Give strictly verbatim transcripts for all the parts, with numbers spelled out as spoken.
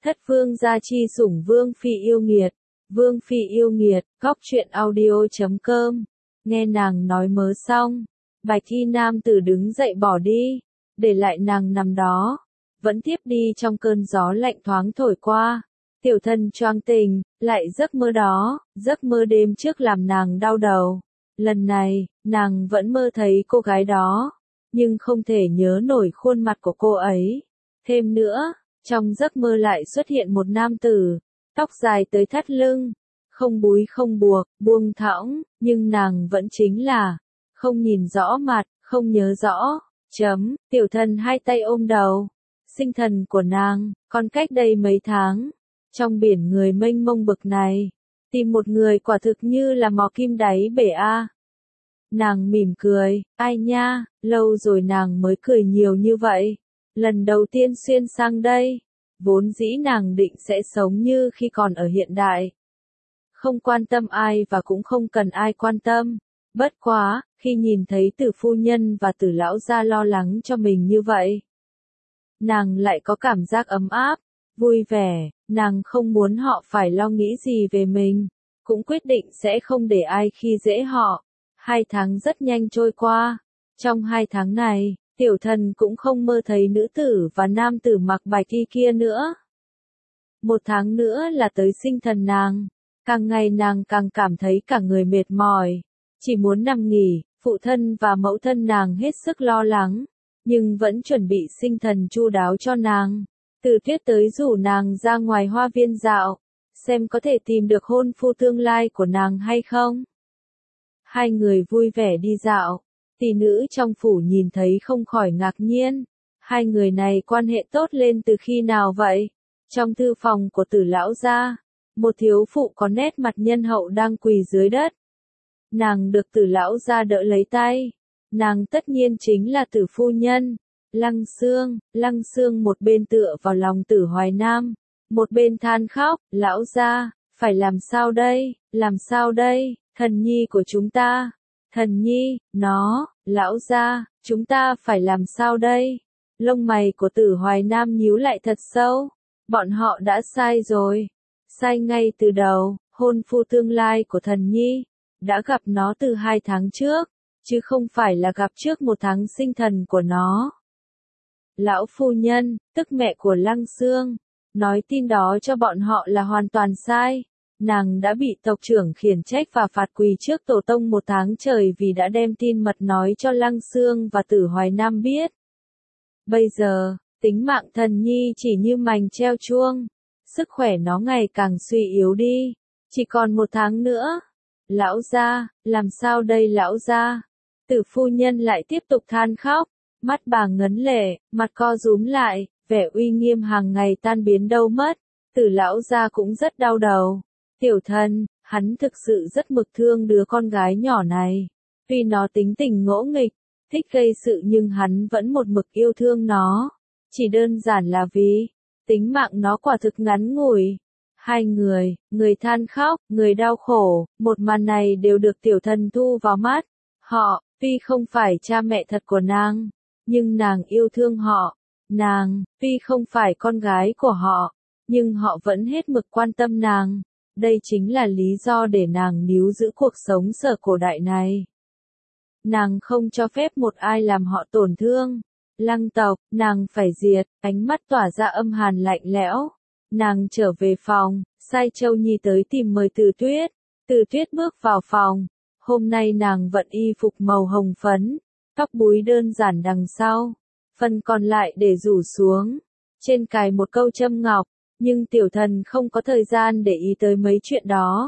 Thất vương gia chi sủng vương phi yêu nghiệt, vương phi yêu nghiệt, góc truyện audio chấm com. Nghe nàng nói mớ xong, bạch y nam tử đứng dậy bỏ đi, để lại nàng nằm đó, vẫn tiếp đi trong cơn gió lạnh thoáng thổi qua. Tiểu thân choáng tình, lại giấc mơ đó, giấc mơ đêm trước làm nàng đau đầu. Lần này, nàng vẫn mơ thấy cô gái đó, nhưng không thể nhớ nổi khuôn mặt của cô ấy. Thêm nữa, trong giấc mơ lại xuất hiện một nam tử, tóc dài tới thắt lưng, không búi không buộc, buông thõng, nhưng nàng vẫn chính là, không nhìn rõ mặt, không nhớ rõ, chấm, tiểu thần hai tay ôm đầu, sinh thần của nàng, còn cách đây mấy tháng, trong biển người mênh mông bực này, tìm một người quả thực như là mò kim đáy bể a. Nàng mỉm cười, ai nha, lâu rồi nàng mới cười nhiều như vậy. Lần đầu tiên xuyên sang đây, vốn dĩ nàng định sẽ sống như khi còn ở hiện đại. Không quan tâm ai và cũng không cần ai quan tâm. Bất quá, khi nhìn thấy Tử phu nhân và Tử lão gia lo lắng cho mình như vậy, nàng lại có cảm giác ấm áp, vui vẻ, nàng không muốn họ phải lo nghĩ gì về mình, cũng quyết định sẽ không để ai khi dễ họ. Hai tháng rất nhanh trôi qua. Trong hai tháng này, tiểu thần cũng không mơ thấy nữ tử và nam tử mặc bạch y kia nữa. Một tháng nữa là tới sinh thần nàng. Càng ngày nàng càng cảm thấy cả người mệt mỏi. Chỉ muốn nằm nghỉ, phụ thân và mẫu thân nàng hết sức lo lắng. Nhưng vẫn chuẩn bị sinh thần chu đáo cho nàng. Từ Tuyết tới rủ nàng ra ngoài hoa viên dạo. Xem có thể tìm được hôn phu tương lai của nàng hay không. Hai người vui vẻ đi dạo. Tỷ nữ trong phủ nhìn thấy không khỏi ngạc nhiên. Hai người này quan hệ tốt lên từ khi nào vậy? Trong thư phòng của Tử lão gia, một thiếu phụ có nét mặt nhân hậu đang quỳ dưới đất. Nàng được Tử lão gia đỡ lấy tay. Nàng tất nhiên chính là Tử phu nhân. Lăng Xương, Lăng Xương một bên tựa vào lòng Tử Hoài Nam, một bên than khóc, lão gia, phải làm sao đây, làm sao đây, thần nhi của chúng ta. Thần nhi, nó, lão gia, chúng ta phải làm sao đây? Lông mày của Tử Hoài Nam nhíu lại thật sâu. Bọn họ đã sai rồi. Sai ngay từ đầu, hôn phu tương lai của thần nhi. Đã gặp nó từ hai tháng trước, chứ không phải là gặp trước một tháng sinh thần của nó. Lão phu nhân, tức mẹ của Lăng Xương, nói tin đó cho bọn họ là hoàn toàn sai. Nàng đã bị tộc trưởng khiển trách và phạt quỳ trước tổ tông một tháng trời vì đã đem tin mật nói cho Lăng Xương và Tử Hoài Nam biết. Bây giờ, tính mạng thần nhi chỉ như mành treo chuông. Sức khỏe nó ngày càng suy yếu đi. Chỉ còn một tháng nữa. Lão gia, làm sao đây lão gia? Tử phu nhân lại tiếp tục than khóc. Mắt bà ngấn lệ, mặt co rúm lại, vẻ uy nghiêm hàng ngày tan biến đâu mất. Tử lão gia cũng rất đau đầu. Tiểu thân, hắn thực sự rất mực thương đứa con gái nhỏ này. Tuy nó tính tình ngỗ nghịch, thích gây sự nhưng hắn vẫn một mực yêu thương nó. Chỉ đơn giản là vì, tính mạng nó quả thực ngắn ngủi. Hai người, người than khóc, người đau khổ, một màn này đều được tiểu thân thu vào mắt. Họ, tuy không phải cha mẹ thật của nàng, nhưng nàng yêu thương họ. Nàng, tuy không phải con gái của họ, nhưng họ vẫn hết mực quan tâm nàng. Đây chính là lý do để nàng níu giữ cuộc sống sở cổ đại này. Nàng không cho phép một ai làm họ tổn thương. Lăng tộc, nàng phải diệt, ánh mắt tỏa ra âm hàn lạnh lẽo. Nàng trở về phòng, sai Châu Nhi tới tìm mời Từ Tuyết. Từ Tuyết bước vào phòng. Hôm nay nàng vận y phục màu hồng phấn, tóc búi đơn giản đằng sau. Phần còn lại để rủ xuống. Trên cài một câu châm ngọc. Nhưng tiểu thần không có thời gian để ý tới mấy chuyện đó.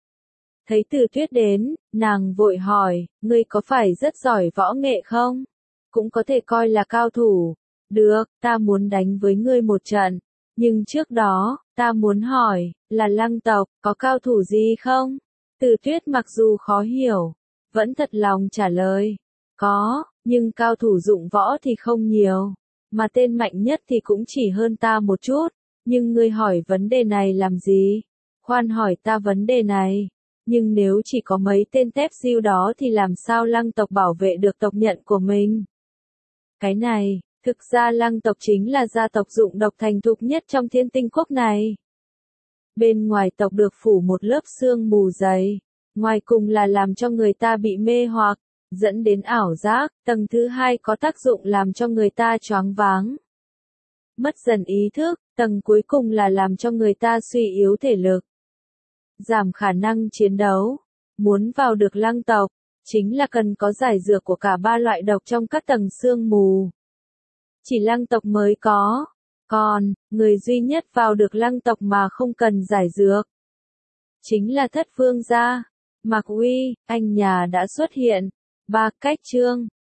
Thấy Từ Tuyết đến, nàng vội hỏi, ngươi có phải rất giỏi võ nghệ không? Cũng có thể coi là cao thủ. Được, ta muốn đánh với ngươi một trận. Nhưng trước đó, ta muốn hỏi, là Lăng tộc, có cao thủ gì không? Từ Tuyết mặc dù khó hiểu, vẫn thật lòng trả lời. Có, nhưng cao thủ dụng võ thì không nhiều. Mà tên mạnh nhất thì cũng chỉ hơn ta một chút. Nhưng ngươi hỏi vấn đề này làm gì? Khoan hỏi ta vấn đề này. Nhưng nếu chỉ có mấy tên tép diêu đó thì làm sao Lăng tộc bảo vệ được tộc nhận của mình? Cái này, Thực ra lăng tộc chính là gia tộc dụng độc thành thục nhất trong thiên tinh quốc này. Bên ngoài tộc được phủ một lớp sương mù dày, ngoài cùng là làm cho người ta bị mê hoặc, dẫn đến ảo giác, tầng thứ hai có tác dụng làm cho người ta choáng váng, mất dần ý thức, tầng cuối cùng là làm cho người ta suy yếu thể lực, giảm khả năng chiến đấu. Muốn vào được lăng tộc, chính là cần có giải dược của cả ba loại độc trong các tầng sương mù. Chỉ lăng tộc mới có. Còn, người duy nhất vào được lăng tộc mà không cần giải dược, chính là Thất Vương gia. Mạc Uy, anh nhà đã xuất hiện. Ba cách chương.